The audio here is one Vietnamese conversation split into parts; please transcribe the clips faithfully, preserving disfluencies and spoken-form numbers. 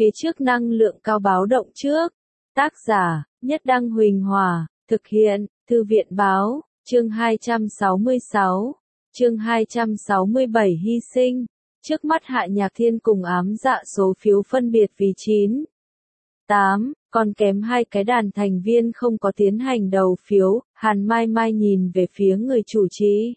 Phía trước năng lượng cao báo động trước. Tác giả, Nhất Đăng Huỳnh Hòa, thực hiện, Thư viện Báo, chương hai trăm sáu mươi sáu, chương hai trăm sáu mươi bảy hy sinh. Trước mắt Hạ Nhạc Thiên cùng ám dạ số phiếu phân biệt vì chín, tám, còn kém hai cái đàn thành viên không có tiến hành đầu phiếu. Hàn Mai Mai nhìn về phía người chủ trì.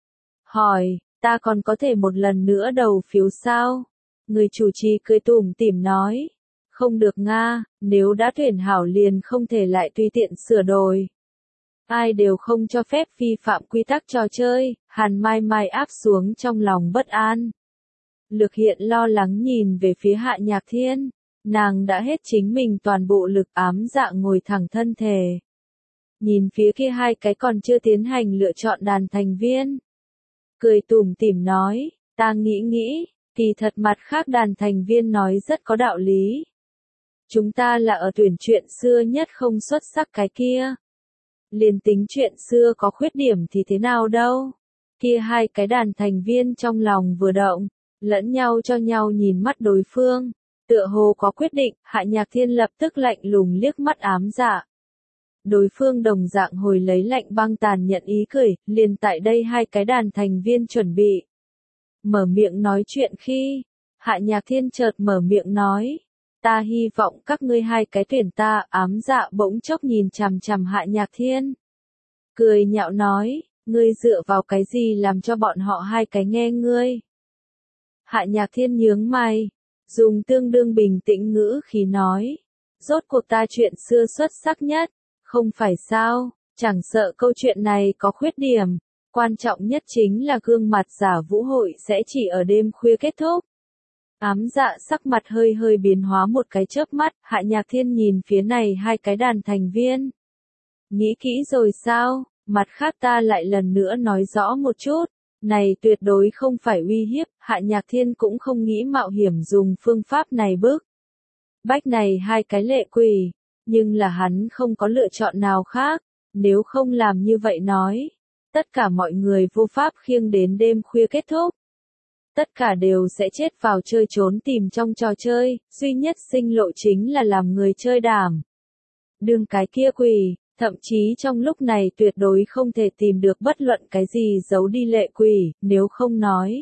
Hỏi, ta còn có thể một lần nữa đầu phiếu sao? Người chủ trì cười tủm tỉm nói. Không được nga, nếu đã tuyển hảo liền không thể lại tùy tiện sửa đổi. Ai đều không cho phép vi phạm quy tắc trò chơi. Hàn Mai Mai áp xuống trong lòng bất an. Lược Hiện lo lắng nhìn về phía Hạ Nhạc Thiên. Nàng đã hết chính mình toàn bộ lực, ám dạ ngồi thẳng thân thể. Nhìn phía kia hai cái còn chưa tiến hành lựa chọn đàn thành viên. Cười tủm tỉm nói, ta nghĩ nghĩ, kỳ thật mặt khác đàn thành viên nói rất có đạo lý. Chúng ta là ở tuyển chuyện xưa nhất không xuất sắc cái kia. Liền tính chuyện xưa có khuyết điểm thì thế nào đâu. Kia hai cái đàn thành viên trong lòng vừa động, lẫn nhau cho nhau nhìn mắt đối phương. Tựa hồ có quyết định, Hạ Nhạc Thiên lập tức lạnh lùng liếc mắt ám dạ. Đối phương đồng dạng hồi lấy lạnh băng tàn nhận ý cười, liền tại đây hai cái đàn thành viên chuẩn bị. Mở miệng nói chuyện khi, Hạ Nhạc Thiên chợt mở miệng nói. Ta hy vọng các ngươi hai cái tuyển ta. Ám dạ bỗng chốc nhìn chằm chằm Hạ Nhạc Thiên. Cười nhạo nói, ngươi dựa vào cái gì làm cho bọn họ hai cái nghe ngươi. Hạ Nhạc Thiên nhướng mày, dùng tương đương bình tĩnh ngữ khí nói. Rốt cuộc ta chuyện xưa xuất sắc nhất, không phải sao, chẳng sợ câu chuyện này có khuyết điểm. Quan trọng nhất chính là gương mặt giả vũ hội sẽ chỉ ở đêm khuya kết thúc. Ám dạ sắc mặt hơi hơi biến hóa một cái chớp mắt. Hạ Nhạc Thiên nhìn phía này hai cái đàn thành viên. Nghĩ kỹ rồi sao? Mặt khác ta lại lần nữa nói rõ một chút. Này tuyệt đối không phải uy hiếp. Hạ Nhạc Thiên cũng không nghĩ mạo hiểm dùng phương pháp này bức bách này hai cái lệ quỷ. Nhưng là hắn không có lựa chọn nào khác. Nếu không làm như vậy nói, tất cả mọi người vô pháp khiêng đến đêm khuya kết thúc. Tất cả đều sẽ chết vào chơi trốn tìm trong trò chơi. Duy nhất sinh lộ chính là làm người chơi đảm. Đương cái kia quỷ, thậm chí trong lúc này tuyệt đối không thể tìm được bất luận cái gì giấu đi lệ quỷ, nếu không nói.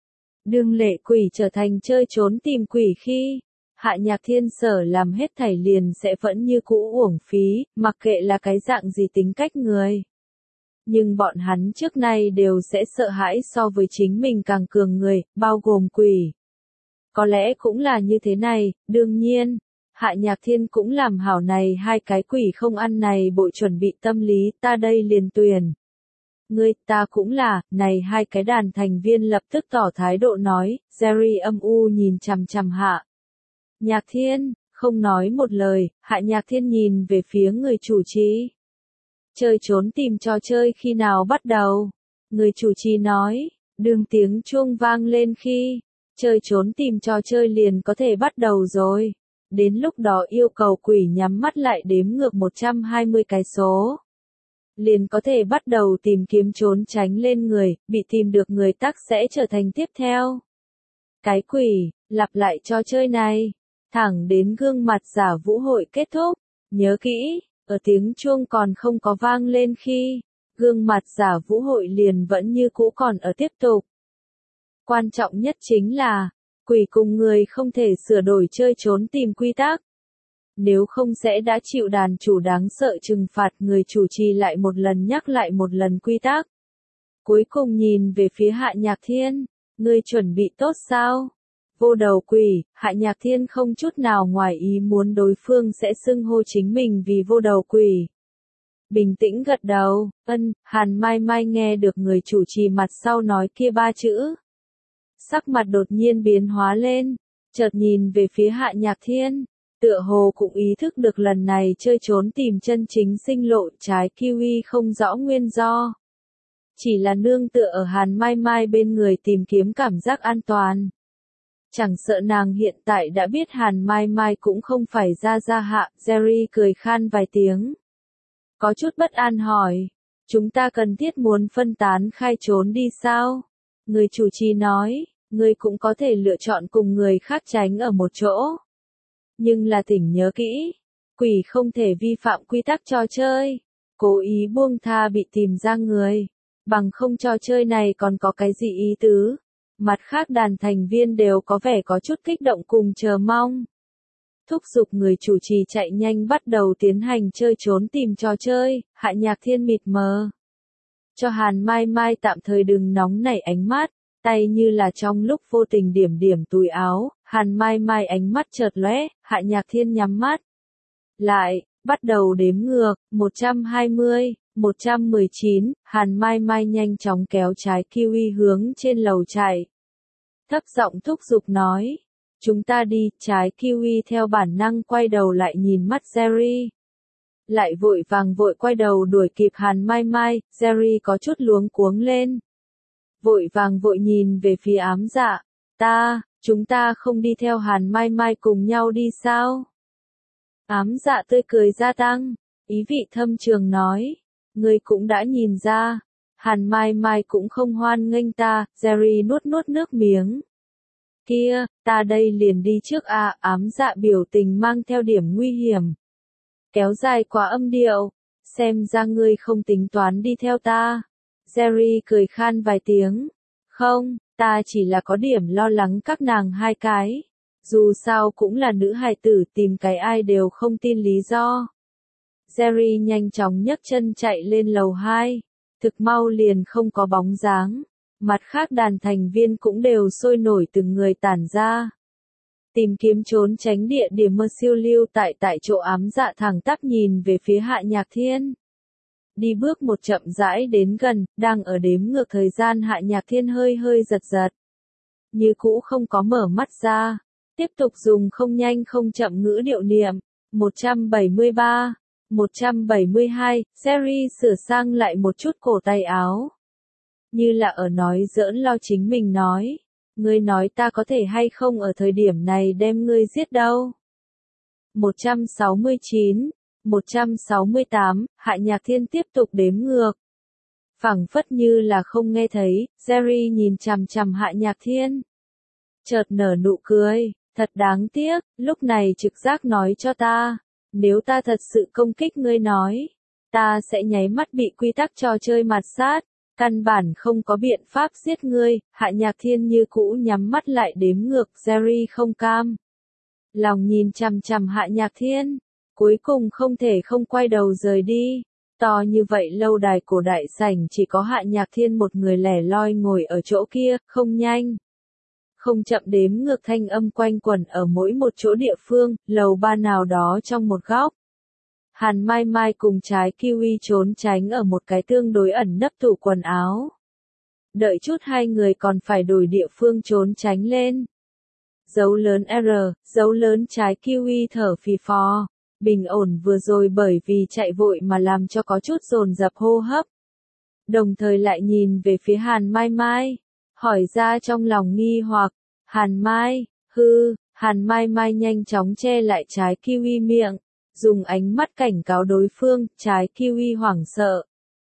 Đương lệ quỷ trở thành chơi trốn tìm quỷ khi, Hạ Nhạc Thiên sở làm hết thảy liền sẽ vẫn như cũ uổng phí, mặc kệ là cái dạng gì tính cách người. Nhưng bọn hắn trước nay đều sẽ sợ hãi so với chính mình càng cường người, bao gồm quỷ. Có lẽ cũng là như thế này, đương nhiên, Hạ Nhạc Thiên cũng làm hảo này hai cái quỷ không ăn này bội chuẩn bị tâm lý, ta đây liền tuyển. Ngươi, ta cũng là, này hai cái đàn thành viên lập tức tỏ thái độ nói. Jerry âm u nhìn chằm chằm Hạ Nhạc Thiên, không nói một lời. Hạ Nhạc Thiên nhìn về phía người chủ trì. Chơi trốn tìm trò chơi khi nào bắt đầu? Người chủ trì nói, đương tiếng chuông vang lên khi, chơi trốn tìm trò chơi liền có thể bắt đầu rồi. Đến lúc đó yêu cầu quỷ nhắm mắt lại đếm ngược một trăm hai mươi cái số. Liền có thể bắt đầu tìm kiếm trốn tránh lên người, bị tìm được người tắc sẽ trở thành tiếp theo. Cái quỷ, lặp lại trò chơi này, thẳng đến gương mặt giả vũ hội kết thúc. Nhớ kỹ. Ở tiếng chuông còn không có vang lên khi, gương mặt giả vũ hội liền vẫn như cũ còn ở tiếp tục. Quan trọng nhất chính là, quỷ cùng người không thể sửa đổi chơi trốn tìm quy tắc. Nếu không sẽ đã chịu đàn chủ đáng sợ trừng phạt. Người chủ trì lại một lần nhắc lại một lần quy tắc. Cuối cùng nhìn về phía Hạ Nhạc Thiên, ngươi chuẩn bị tốt sao? Vô đầu quỷ. Hạ Nhạc Thiên không chút nào ngoài ý muốn đối phương sẽ xưng hô chính mình vì vô đầu quỷ. Bình tĩnh gật đầu, ân. Hàn Mai Mai nghe được người chủ trì mặt sau nói kia ba chữ. Sắc mặt đột nhiên biến hóa lên, chợt nhìn về phía Hạ Nhạc Thiên, tựa hồ cũng ý thức được lần này chơi trốn tìm chân chính sinh lộ trái kiwi không rõ nguyên do. Chỉ là nương tựa ở Hàn Mai Mai bên người tìm kiếm cảm giác an toàn. Chẳng sợ nàng hiện tại đã biết Hàn Mai Mai cũng không phải ra ra Hạ. Jerry cười khan vài tiếng. Có chút bất an hỏi, chúng ta cần thiết muốn phân tán khai trốn đi sao? Người chủ trì nói, ngươi cũng có thể lựa chọn cùng người khác tránh ở một chỗ. Nhưng là tỉnh nhớ kỹ, quỷ không thể vi phạm quy tắc trò chơi, cố ý buông tha bị tìm ra người, bằng không trò chơi này còn có cái gì ý tứ. Mặt khác đàn thành viên đều có vẻ có chút kích động cùng chờ mong. Thúc giục người chủ trì chạy nhanh bắt đầu tiến hành chơi trốn tìm trò chơi, Hạ Nhạc Thiên mịt mờ. Cho Hàn Mai Mai tạm thời đừng nóng nảy ánh mắt, tay như là trong lúc vô tình điểm điểm túi áo, Hàn Mai Mai ánh mắt chợt lóe, Hạ Nhạc Thiên nhắm mắt. Lại, bắt đầu đếm ngược, một trăm hai mươi, một trăm mười chín, Hàn Mai Mai nhanh chóng kéo trái kiwi hướng trên lầu chạy. Thấp giọng thúc giục nói, chúng ta đi, trái kiwi theo bản năng quay đầu lại nhìn mắt Jerry. Lại vội vàng vội quay đầu đuổi kịp Hàn Mai Mai, Jerry có chút luống cuống lên. Vội vàng vội nhìn về phía ám dạ, ta, chúng ta không đi theo Hàn Mai Mai cùng nhau đi sao? Ám dạ tươi cười gia tăng, ý vị thâm trường nói, ngươi cũng đã nhìn ra, Hàn Mai Mai cũng không hoan nghênh ta, Jerry nuốt nuốt nước miếng. Kia, ta đây liền đi trước à, ám dạ biểu tình mang theo điểm nguy hiểm. Kéo dài quá âm điệu, xem ra ngươi không tính toán đi theo ta. Jerry cười khan vài tiếng, không, ta chỉ là có điểm lo lắng các nàng hai cái. Dù sao cũng là nữ hài tử tìm cái ai đều không tin lý do. Jerry nhanh chóng nhấc chân chạy lên lầu hai, thực mau liền không có bóng dáng. Mặt khác đàn thành viên cũng đều sôi nổi từng người tản ra. Tìm kiếm trốn tránh địa điểm mơ siêu lưu tại tại chỗ ám dạ thẳng tắp nhìn về phía Hạ Nhạc Thiên. Đi bước một chậm rãi đến gần, đang ở đếm ngược thời gian Hạ Nhạc Thiên hơi hơi giật giật. Như cũ không có mở mắt ra. Tiếp tục dùng không nhanh không chậm ngữ điệu niệm. một trăm bảy mươi ba, một trăm bảy mươi hai, Jerry sửa sang lại một chút cổ tay áo. Như là ở nói giỡn lo chính mình nói. Ngươi nói ta có thể hay không ở thời điểm này đem ngươi giết đâu. một trăm sáu mươi chín, một trăm sáu mươi tám, Hạ Nhạc Thiên tiếp tục đếm ngược. Phẳng phất như là không nghe thấy, Jerry nhìn chằm chằm Hạ Nhạc Thiên. Chợt nở nụ cười, thật đáng tiếc, lúc này trực giác nói cho ta, nếu ta thật sự công kích ngươi nói, ta sẽ nháy mắt bị quy tắc trò chơi mạt sát. Căn bản không có biện pháp giết ngươi, Hạ Nhạc Thiên như cũ nhắm mắt lại đếm ngược, Jerry không cam. Lòng nhìn chằm chằm Hạ Nhạc Thiên, cuối cùng không thể không quay đầu rời đi. To như vậy lâu đài cổ đại sảnh chỉ có Hạ Nhạc Thiên một người lẻ loi ngồi ở chỗ kia, không nhanh. Không chậm đếm ngược thanh âm quanh quẩn ở mỗi một chỗ địa phương, lầu ba nào đó trong một góc. Hàn Mai Mai cùng trái kiwi trốn tránh ở một cái tương đối ẩn nấp tủ quần áo. Đợi chút hai người còn phải đổi địa phương trốn tránh lên. Dấu lớn R, dấu lớn trái kiwi thở phì phò. Bình ổn vừa rồi bởi vì chạy vội mà làm cho có chút dồn dập hô hấp. Đồng thời lại nhìn về phía Hàn Mai Mai. Hỏi ra trong lòng nghi hoặc. Hàn Mai, hư, Hàn Mai Mai nhanh chóng che lại trái kiwi miệng. Dùng ánh mắt cảnh cáo đối phương, trái kiwi hoảng sợ.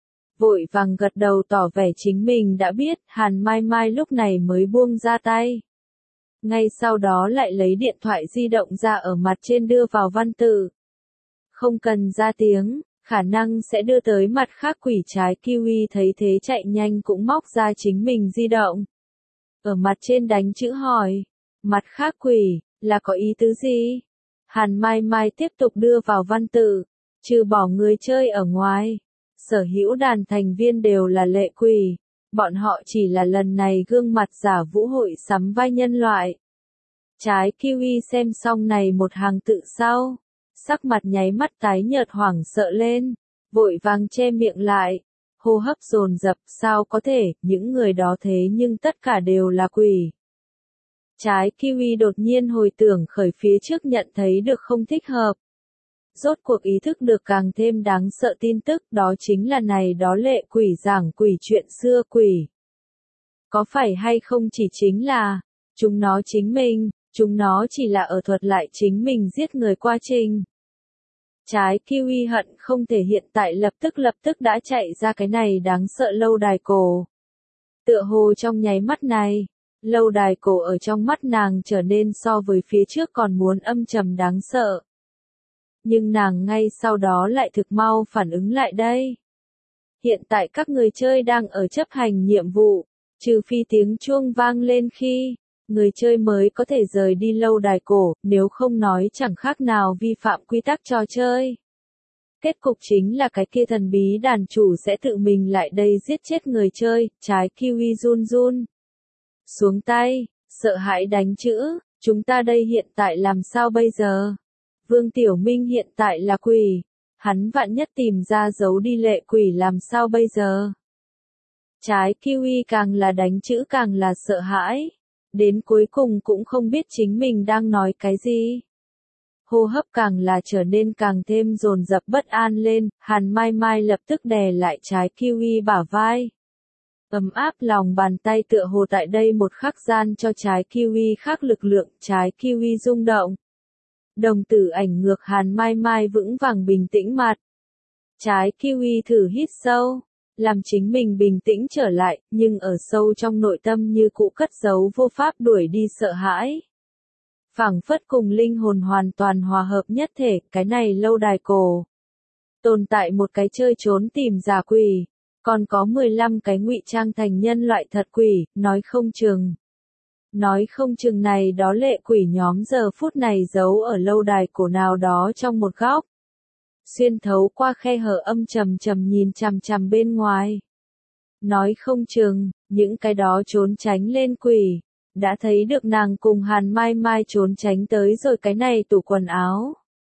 Vội vàng gật đầu tỏ vẻ chính mình đã biết, Hàn Mai Mai lúc này mới buông ra tay. Ngay sau đó lại lấy điện thoại di động ra ở mặt trên đưa vào văn tự. Không cần ra tiếng, khả năng sẽ đưa tới mặt khác quỷ trái kiwi thấy thế chạy nhanh cũng móc ra chính mình di động. Ở mặt trên đánh chữ hỏi, mặt khác quỷ, là có ý tứ gì? Hàn Mai Mai tiếp tục đưa vào văn tự, trừ bỏ người chơi ở ngoài, sở hữu đàn thành viên đều là lệ quỷ, bọn họ chỉ là lần này gương mặt giả vũ hội sắm vai nhân loại. Trái kiwi xem xong này một hàng tự sau, sắc mặt nháy mắt tái nhợt hoảng sợ lên, vội vàng che miệng lại, hô hấp dồn dập, sao có thể, những người đó thế nhưng tất cả đều là quỷ. Trái kiwi đột nhiên hồi tưởng khởi phía trước nhận thấy được không thích hợp. Rốt cuộc ý thức được càng thêm đáng sợ tin tức, đó chính là này đó lệ quỷ giảng quỷ chuyện xưa quỷ. Có phải hay không chỉ chính là, chúng nó chính mình, chúng nó chỉ là ở thuật lại chính mình giết người quá trình. Trái kiwi hận không thể hiện tại lập tức lập tức đã chạy ra cái này đáng sợ lâu đài cổ. Tựa hồ trong nháy mắt này, Lâu đài cổ ở trong mắt nàng trở nên so với phía trước còn muốn âm trầm đáng sợ. Nhưng nàng ngay sau đó lại thực mau phản ứng lại đây. Hiện tại các người chơi đang ở chấp hành nhiệm vụ, trừ phi tiếng chuông vang lên khi người chơi mới có thể rời đi lâu đài cổ, nếu không nói chẳng khác nào vi phạm quy tắc trò chơi. Kết cục chính là cái kia thần bí đàn chủ sẽ tự mình lại đây giết chết người chơi, trái kiwi run run. Xuống tay, sợ hãi đánh chữ, chúng ta đây hiện tại làm sao bây giờ? Vương Tiểu Minh hiện tại là quỷ, hắn vạn nhất tìm ra giấu đi lệ quỷ làm sao bây giờ? Trái kiwi càng là đánh chữ càng là sợ hãi, đến cuối cùng cũng không biết chính mình đang nói cái gì. Hô hấp càng là trở nên càng thêm dồn dập bất an lên, Hàn Mai Mai lập tức đè lại trái kiwi bả vai. Ấm áp lòng bàn tay tựa hồ tại đây một khắc gian cho trái kiwi khác lực lượng, trái kiwi rung động. Đồng tử ảnh ngược Hàn Mai Mai vững vàng bình tĩnh mặt. Trái kiwi thử hít sâu, làm chính mình bình tĩnh trở lại, nhưng ở sâu trong nội tâm như cũ cất giấu vô pháp đuổi đi sợ hãi. Phảng phất cùng linh hồn hoàn toàn hòa hợp nhất thể, cái này lâu đài cổ. Tồn tại một cái chơi trốn tìm giả quỷ, còn có mười lăm cái ngụy trang thành nhân loại thật quỷ, nói không chừng. Nói không chừng này đó lệ quỷ nhóm giờ phút này giấu ở lâu đài cổ nào đó trong một góc. Xuyên thấu qua khe hở âm trầm trầm nhìn chằm chằm bên ngoài. Nói không chừng, những cái đó trốn tránh lên quỷ, đã thấy được nàng cùng Hàn Mai Mai trốn tránh tới rồi cái này tủ quần áo.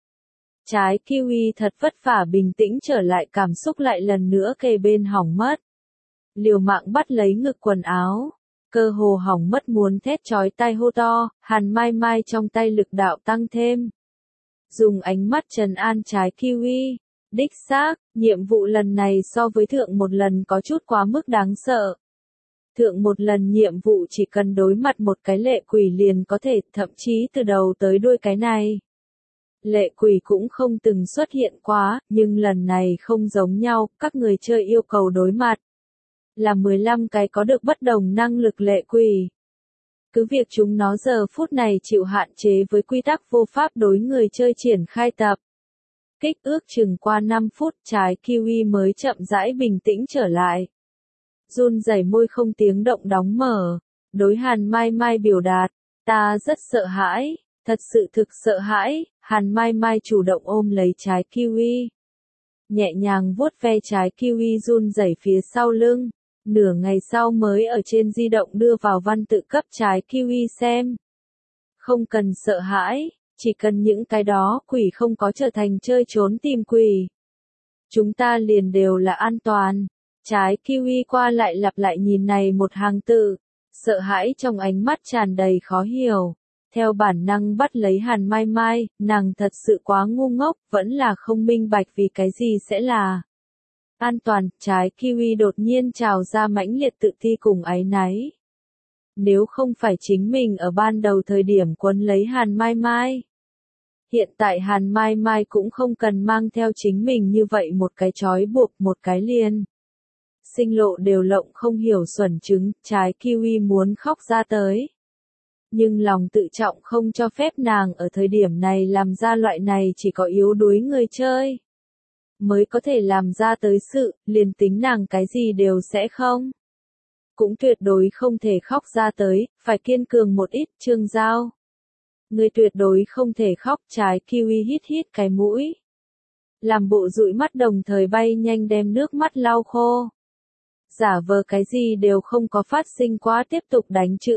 Trái kiwi thật vất vả bình tĩnh trở lại, cảm xúc lại lần nữa kề bên hỏng mất. Liều mạng bắt lấy ngực quần áo, cơ hồ hỏng mất muốn thét chói tai hô to, Hàn Mai Mai trong tay lực đạo tăng thêm. Dùng ánh mắt trấn an trái kiwi, đích xác, nhiệm vụ lần này so với thượng một lần có chút quá mức đáng sợ. Thượng một lần nhiệm vụ chỉ cần đối mặt một cái lệ quỷ liền có thể, thậm chí từ đầu tới đuôi cái này. Lệ quỷ cũng không từng xuất hiện quá, nhưng lần này không giống nhau, các người chơi yêu cầu đối mặt. Là mười lăm cái có được bất đồng năng lực lệ quỷ. Cứ việc chúng nó giờ phút này chịu hạn chế với quy tắc vô pháp đối người chơi triển khai tập. Kích ước chừng qua năm phút trái kiwi mới chậm rãi bình tĩnh trở lại. Run rẩy môi không tiếng động đóng mở, đối Hàn Mai Mai biểu đạt, ta rất sợ hãi, thật sự thực sợ hãi, Hàn Mai Mai chủ động ôm lấy trái kiwi. Nhẹ nhàng vuốt ve trái kiwi run rẩy phía sau lưng, nửa ngày sau mới ở trên di động đưa vào văn tự cấp trái kiwi xem. Không cần sợ hãi, chỉ cần những cái đó quỷ không có trở thành chơi trốn tìm quỷ. Chúng ta liền đều là an toàn. Trái kiwi qua lại lặp lại nhìn này một hàng tự, sợ hãi trong ánh mắt tràn đầy khó hiểu. Theo bản năng bắt lấy Hàn Mai Mai, nàng thật sự quá ngu ngốc, vẫn là không minh bạch vì cái gì sẽ là an toàn. Trái kiwi đột nhiên trào ra mãnh liệt tự ti cùng áy náy. Nếu không phải chính mình ở ban đầu thời điểm quấn lấy Hàn Mai Mai, hiện tại Hàn Mai Mai cũng không cần mang theo chính mình như vậy một cái trói buộc, một cái liền. Sinh lộ đều lộng không hiểu xuẩn trứng, trái kiwi muốn khóc ra tới. Nhưng lòng tự trọng không cho phép nàng ở thời điểm này làm ra loại này chỉ có yếu đuối người chơi mới có thể làm ra tới sự, liền tính nàng cái gì đều sẽ không. Cũng tuyệt đối không thể khóc ra tới, phải kiên cường một ít, Trương Giao. Người tuyệt đối không thể khóc, trái kiwi hít hít cái mũi. Làm bộ dụi mắt đồng thời bay nhanh đem nước mắt lau khô. Giả vờ cái gì đều không có phát sinh quá tiếp tục đánh chữ.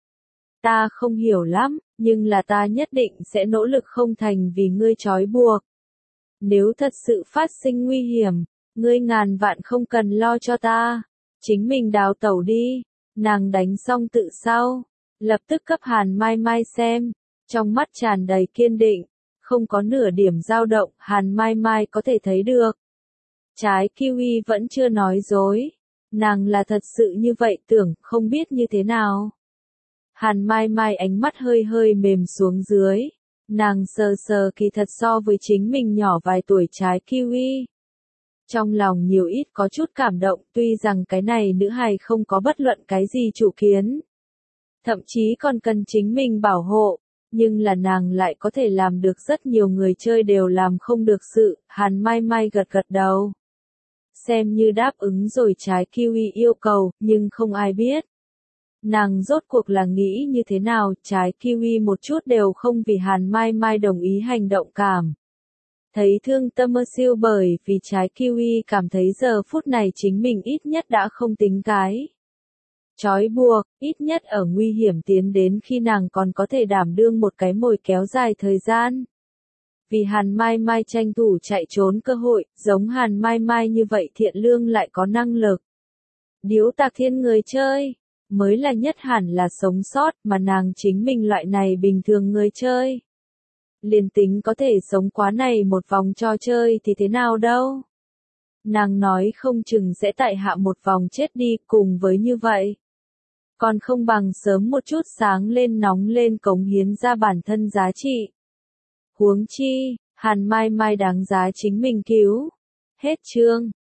Ta không hiểu lắm, nhưng là ta nhất định sẽ nỗ lực không thành vì ngươi trói buộc. Nếu thật sự phát sinh nguy hiểm, ngươi ngàn vạn không cần lo cho ta. Chính mình đào tẩu đi. Nàng đánh xong tự sau, lập tức cấp Hàn Mai Mai xem, trong mắt tràn đầy kiên định, không có nửa điểm dao động, Hàn Mai Mai có thể thấy được. Trái kiwi vẫn chưa nói dối, nàng là thật sự như vậy tưởng, không biết như thế nào. Hàn Mai Mai ánh mắt hơi hơi mềm xuống dưới, nàng sờ sờ kỳ thật so với chính mình nhỏ vài tuổi trái kiwi. Trong lòng nhiều ít có chút cảm động, tuy rằng cái này nữ hài không có bất luận cái gì chủ kiến. thậm chí còn cần chính mình bảo hộ, nhưng là nàng lại có thể làm được rất nhiều người chơi đều làm không được sự, Hàn Mai Mai gật gật đầu. Xem như đáp ứng rồi trái kiwi yêu cầu, nhưng không ai biết. Nàng rốt cuộc là nghĩ như thế nào, trái kiwi một chút đều không vì Hàn Mai Mai đồng ý hành động cảm. Thấy thương tâm mơ siêu bởi vì trái kiwi cảm thấy giờ phút này chính mình ít nhất đã không tính cái. Chói buộc, ít nhất ở nguy hiểm tiến đến khi nàng còn có thể đảm đương một cái mồi kéo dài thời gian. Vì Hàn Mai Mai tranh thủ chạy trốn cơ hội, giống Hàn Mai Mai như vậy thiện lương lại có năng lực. Điếu tạc thiên người chơi, mới là nhất hẳn là sống sót mà nàng chính mình loại này bình thường người chơi. Liền tính có thể sống quá này một vòng trò chơi thì thế nào đâu. Nàng nói không chừng sẽ tại hạ một vòng chết đi cùng với như vậy. Còn không bằng sớm một chút sáng lên nóng lên cống hiến ra bản thân giá trị. Huống chi, Hàn Mai Mai đáng giá chính mình cứu. Hết chương.